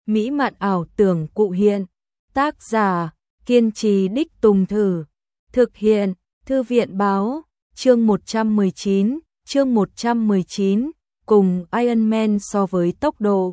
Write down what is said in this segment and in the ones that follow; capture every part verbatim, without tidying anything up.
mỹ mạn ảo tưởng cụ hiện. Tác giả, kiên trì đích tùng thử. Thực hiện, Thư viện báo, chương một trăm mười chín, chương một trăm mười chín, cùng Iron Man so với tốc độ.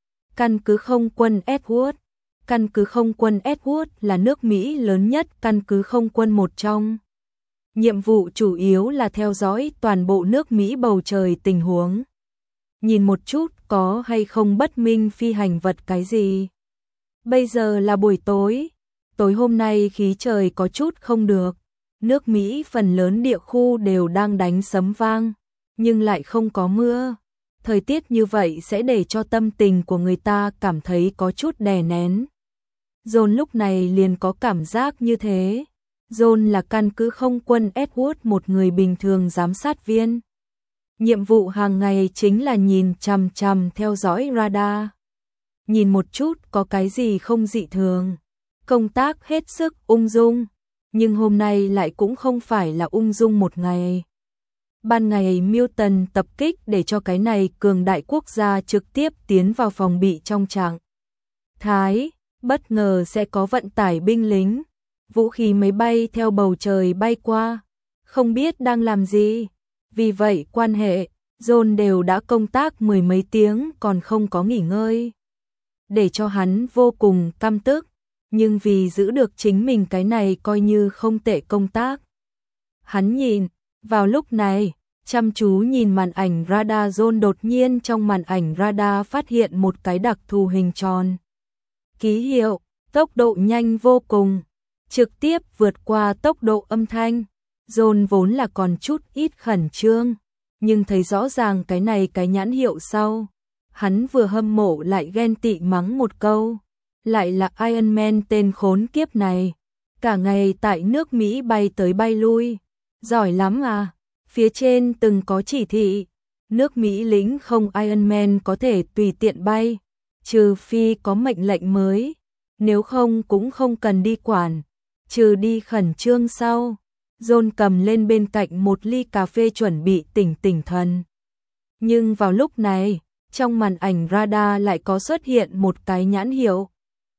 Căn cứ không quân Edward. Căn cứ không quân Edward là nước Mỹ lớn nhất căn cứ không quân một trong. Nhiệm vụ chủ yếu là theo dõi toàn bộ nước Mỹ bầu trời tình huống. Nhìn một chút có hay không bất minh phi hành vật cái gì. Bây giờ là buổi tối. Tối hôm nay khí trời có chút không được. Nước Mỹ phần lớn địa khu đều đang đánh sấm vang, nhưng lại không có mưa. Thời tiết như vậy sẽ để cho tâm tình của người ta cảm thấy có chút đè nén. John lúc này liền có cảm giác như thế. John là căn cứ không quân Edward, một người bình thường giám sát viên. Nhiệm vụ hàng ngày chính là nhìn chằm chằm theo dõi radar. Nhìn một chút có cái gì không dị thường. Công tác hết sức ung dung. Nhưng hôm nay lại cũng không phải là ung dung một ngày. Ban ngày Milton tập kích để cho cái này cường đại quốc gia trực tiếp tiến vào phòng bị trong trạng thái. Bất ngờ sẽ có vận tải binh lính. Vũ khí máy bay theo bầu trời bay qua. Không biết đang làm gì. Vì vậy quan hệ, John đều đã công tác mười mấy tiếng còn không có nghỉ ngơi. Để cho hắn vô cùng căm tức. Nhưng vì giữ được chính mình cái này coi như không tệ công tác. Hắn nhìn, vào lúc này, chăm chú nhìn màn ảnh radar. John đột nhiên trong màn ảnh radar phát hiện một cái đặc thù hình tròn. Ký hiệu, tốc độ nhanh vô cùng, trực tiếp vượt qua tốc độ âm thanh. John vốn là còn chút ít khẩn trương, nhưng thấy rõ ràng cái này cái nhãn hiệu sau. Hắn vừa hâm mộ lại ghen tị mắng một câu. Lại là Iron Man tên khốn kiếp này. Cả ngày tại nước Mỹ bay tới bay lui. Giỏi lắm à. Phía trên từng có chỉ thị. Nước Mỹ lính không Iron Man có thể tùy tiện bay. Trừ phi có mệnh lệnh mới. Nếu không cũng không cần đi quản. Trừ đi khẩn trương sau. John cầm lên bên cạnh một ly cà phê chuẩn bị tỉnh tỉnh thần. Nhưng vào lúc này, trong màn ảnh radar lại có xuất hiện một cái nhãn hiệu.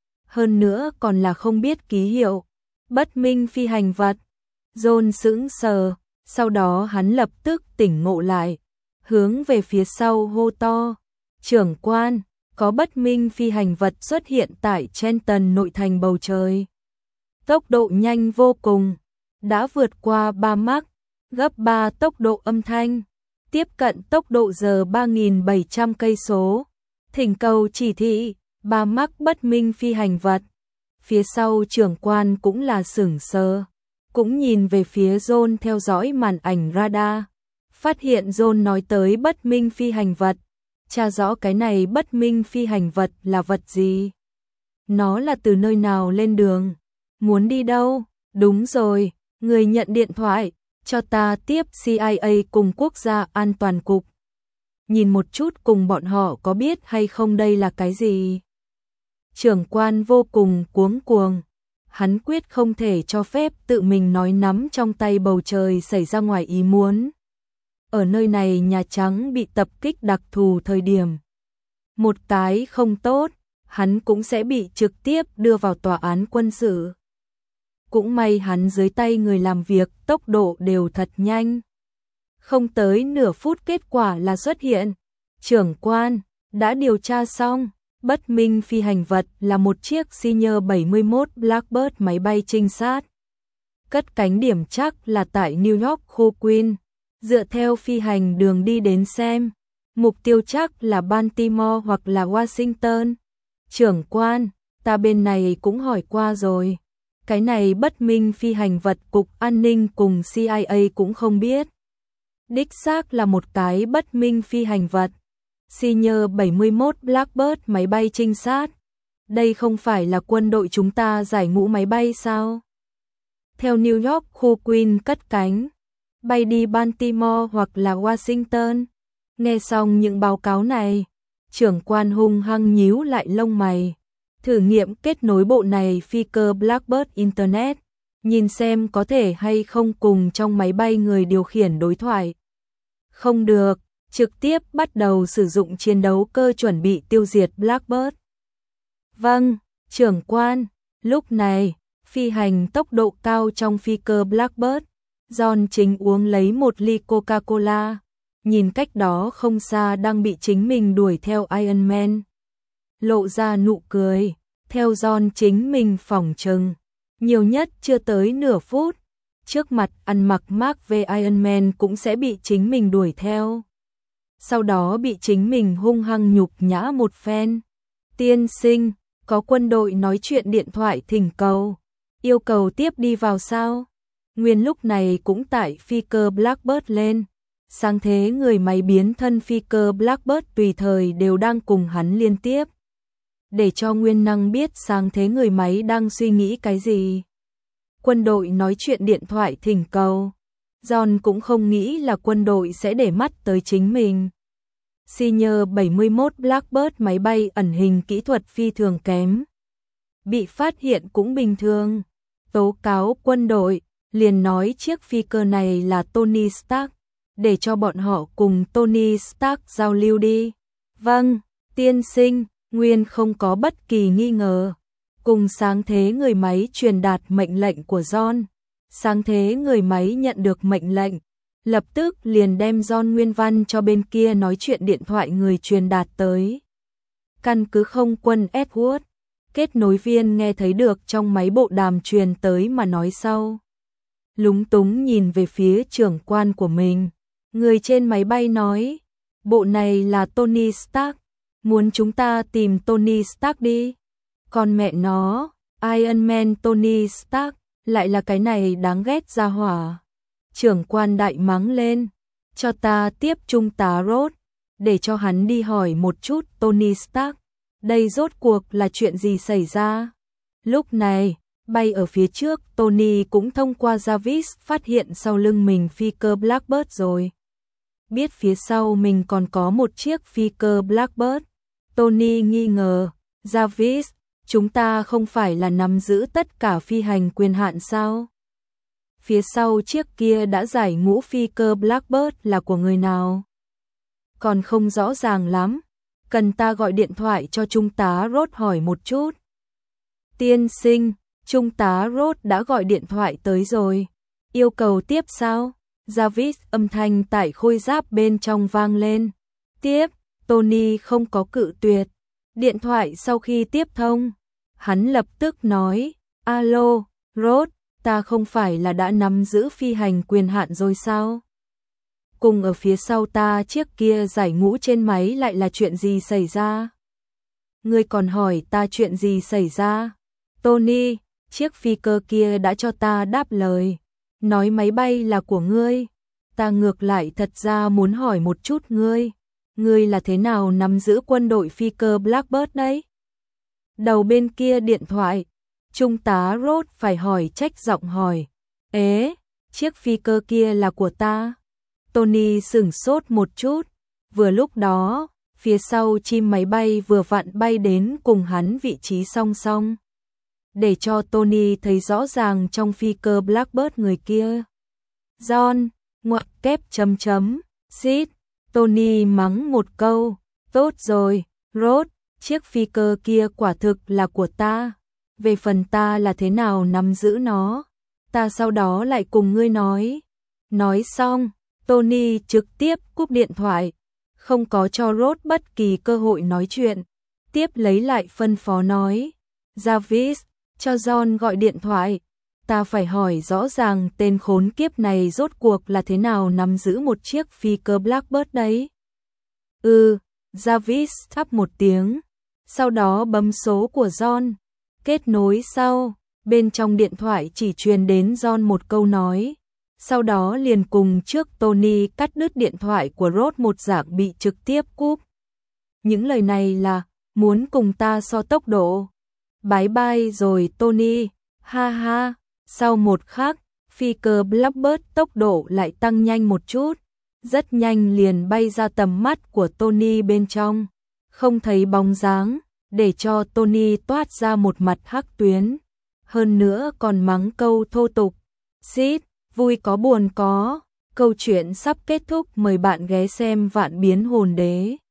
Hơn nữa còn là không biết ký hiệu. Bất minh phi hành vật. John sững sờ. Sau đó hắn lập tức tỉnh ngộ lại. Hướng về phía sau hô to. Trưởng quan, có bất minh phi hành vật xuất hiện tại Trenton nội thành bầu trời. Tốc độ nhanh vô cùng. Đã vượt qua ba Mach. Gấp ba tốc độ âm thanh. Tiếp cận tốc độ giờ ba nghìn bảy trăm cây số. Thỉnh cầu chỉ thị. Ba Mach bất minh phi hành vật. Phía sau trưởng quan cũng là sửng sờ. Cũng nhìn về phía John theo dõi màn ảnh radar. Phát hiện John nói tới bất minh phi hành vật. Tra rõ cái này bất minh phi hành vật là vật gì. Nó là từ nơi nào lên đường. Muốn đi đâu? Đúng rồi, người nhận điện thoại. Cho ta tiếp C I A cùng quốc gia an toàn cục. Nhìn một chút cùng bọn họ có biết hay không đây là cái gì. Trưởng quan vô cùng cuống cuồng. Hắn quyết không thể cho phép tự mình nói nắm trong tay bầu trời xảy ra ngoài ý muốn. Ở nơi này Nhà Trắng bị tập kích đặc thù thời điểm. Một cái không tốt, hắn cũng sẽ bị trực tiếp đưa vào tòa án quân sự. Cũng may hắn dưới tay người làm việc tốc độ đều thật nhanh. Không tới nửa phút kết quả là xuất hiện. Trưởng quan, đã điều tra xong. Bất minh phi hành vật là một chiếc Senior bảy mươi mốt Blackbird máy bay trinh sát. Cất cánh điểm chắc là tại New York khu Queen. Dựa theo phi hành đường đi đến xem. Mục tiêu chắc là Baltimore hoặc là Washington. Trưởng quan, ta bên này cũng hỏi qua rồi. Cái này bất minh phi hành vật cục an ninh cùng C I A cũng không biết. Đích xác là một cái bất minh phi hành vật. Senior bảy mươi mốt Blackbird máy bay trinh sát. Đây không phải là quân đội chúng ta giải ngũ máy bay sao? Theo New York khu Queen cất cánh. Bay đi Baltimore hoặc là Washington. Nghe xong những báo cáo này. Trưởng quan hung hăng nhíu lại lông mày. Thử nghiệm kết nối bộ này phi cơ Blackbird Internet. Nhìn xem có thể hay không cùng trong máy bay người điều khiển đối thoại. Không được. Trực tiếp bắt đầu sử dụng chiến đấu cơ chuẩn bị tiêu diệt Blackbird. Vâng, trưởng quan. Lúc này, phi hành tốc độ cao trong phi cơ Blackbird, John chính uống lấy một ly Coca-Cola, nhìn cách đó không xa đang bị chính mình đuổi theo Iron Man. Lộ ra nụ cười, theo John chính mình phỏng chừng, nhiều nhất chưa tới nửa phút, trước mặt ăn mặc Mark về Iron Man cũng sẽ bị chính mình đuổi theo. Sau đó bị chính mình hung hăng nhục nhã một phen. Tiên sinh, có quân đội nói chuyện điện thoại thỉnh cầu, yêu cầu tiếp đi vào sao? Nguyên lúc này cũng tại phi cơ Blackbird lên, sáng thế người máy biến thân phi cơ Blackbird tùy thời đều đang cùng hắn liên tiếp. Để cho Nguyên Năng biết sáng thế người máy đang suy nghĩ cái gì. Quân đội nói chuyện điện thoại thỉnh cầu. John cũng không nghĩ là quân đội sẽ để mắt tới chính mình. Senior bảy mươi mốt Blackbird máy bay ẩn hình kỹ thuật phi thường kém. Bị phát hiện cũng bình thường. Tố cáo quân đội, liền nói chiếc phi cơ này là Tony Stark, để cho bọn họ cùng Tony Stark giao lưu đi. Vâng, tiên sinh, Nguyên không có bất kỳ nghi ngờ. Cùng sáng thế người máy truyền đạt mệnh lệnh của John. Sáng thế người máy nhận được mệnh lệnh, lập tức liền đem John nguyên văn cho bên kia nói chuyện điện thoại người truyền đạt tới. Căn cứ không quân Edward, kết nối viên nghe thấy được trong máy bộ đàm truyền tới mà nói sau. Lúng túng nhìn về phía trưởng quan của mình, người trên máy bay nói, bộ này là Tony Stark, muốn chúng ta tìm Tony Stark đi. Còn mẹ nó, Iron Man Tony Stark, lại là cái này đáng ghét ra hỏa. Trưởng quan đại mắng lên, cho ta tiếp trung tá Ross, để cho hắn đi hỏi một chút Tony Stark, đây rốt cuộc là chuyện gì xảy ra. Lúc này, bay ở phía trước Tony cũng thông qua Jarvis phát hiện sau lưng mình phi cơ Blackbird rồi. Biết phía sau mình còn có một chiếc phi cơ Blackbird, Tony nghi ngờ, Jarvis, chúng ta không phải là nắm giữ tất cả phi hành quyền hạn sao? Phía sau chiếc kia đã giải ngũ phi cơ Blackbird là của người nào? Còn không rõ ràng lắm, cần ta gọi điện thoại cho trung tá Ross hỏi một chút. Tiên sinh, trung tá Ross đã gọi điện thoại tới rồi, yêu cầu tiếp sao? Jarvis âm thanh tại khôi giáp bên trong vang lên. Tiếp, Tony không có cự tuyệt. Điện thoại sau khi tiếp thông, hắn lập tức nói, alo, Ross, ta không phải là đã nắm giữ phi hành quyền hạn rồi sao? Cùng ở phía sau ta chiếc kia giải ngũ trên máy lại là chuyện gì xảy ra? Ngươi còn hỏi ta chuyện gì xảy ra? Tony, chiếc phi cơ kia đã cho ta đáp lời, nói máy bay là của ngươi. Ta ngược lại thật ra muốn hỏi một chút ngươi, ngươi là thế nào nắm giữ quân đội phi cơ Blackbird đấy? Đầu bên kia điện thoại, trung tá Ross phải hỏi trách giọng hỏi, ế, chiếc phi cơ kia là của ta. Tony sửng sốt một chút, vừa lúc đó, phía sau chim máy bay vừa vặn bay đến cùng hắn vị trí song song. Để cho Tony thấy rõ ràng trong phi cơ Blackbird người kia. John, ngoặc kép chấm chấm, xít, Tony mắng một câu, tốt rồi, Ross, chiếc phi cơ kia quả thực là của ta. Về phần ta là thế nào nắm giữ nó, ta sau đó lại cùng ngươi nói. Nói xong, Tony trực tiếp cúp điện thoại, không có cho Ross bất kỳ cơ hội nói chuyện. Tiếp lấy lại phân phó nói, Jarvis, cho John gọi điện thoại, ta phải hỏi rõ ràng tên khốn kiếp này rốt cuộc là thế nào nắm giữ một chiếc phi cơ Blackbird đấy. Ừ, Jarvis thắp một tiếng, sau đó bấm số của John. Kết nối sau, bên trong điện thoại chỉ truyền đến John một câu nói, sau đó liền cùng trước Tony cắt đứt điện thoại của Ross một dạng bị trực tiếp cúp. Những lời này là, muốn cùng ta so tốc độ. Bye bye rồi Tony, ha ha. Sau một khắc, phi cơ Blackbird tốc độ lại tăng nhanh một chút, rất nhanh liền bay ra tầm mắt của Tony bên trong, không thấy bóng dáng, để cho Tony toát ra một mặt hắc tuyến, hơn nữa còn mắng câu thô tục. Xít, vui có buồn có, câu chuyện sắp kết thúc, mời bạn ghé xem Vạn Biến Hồn Đế.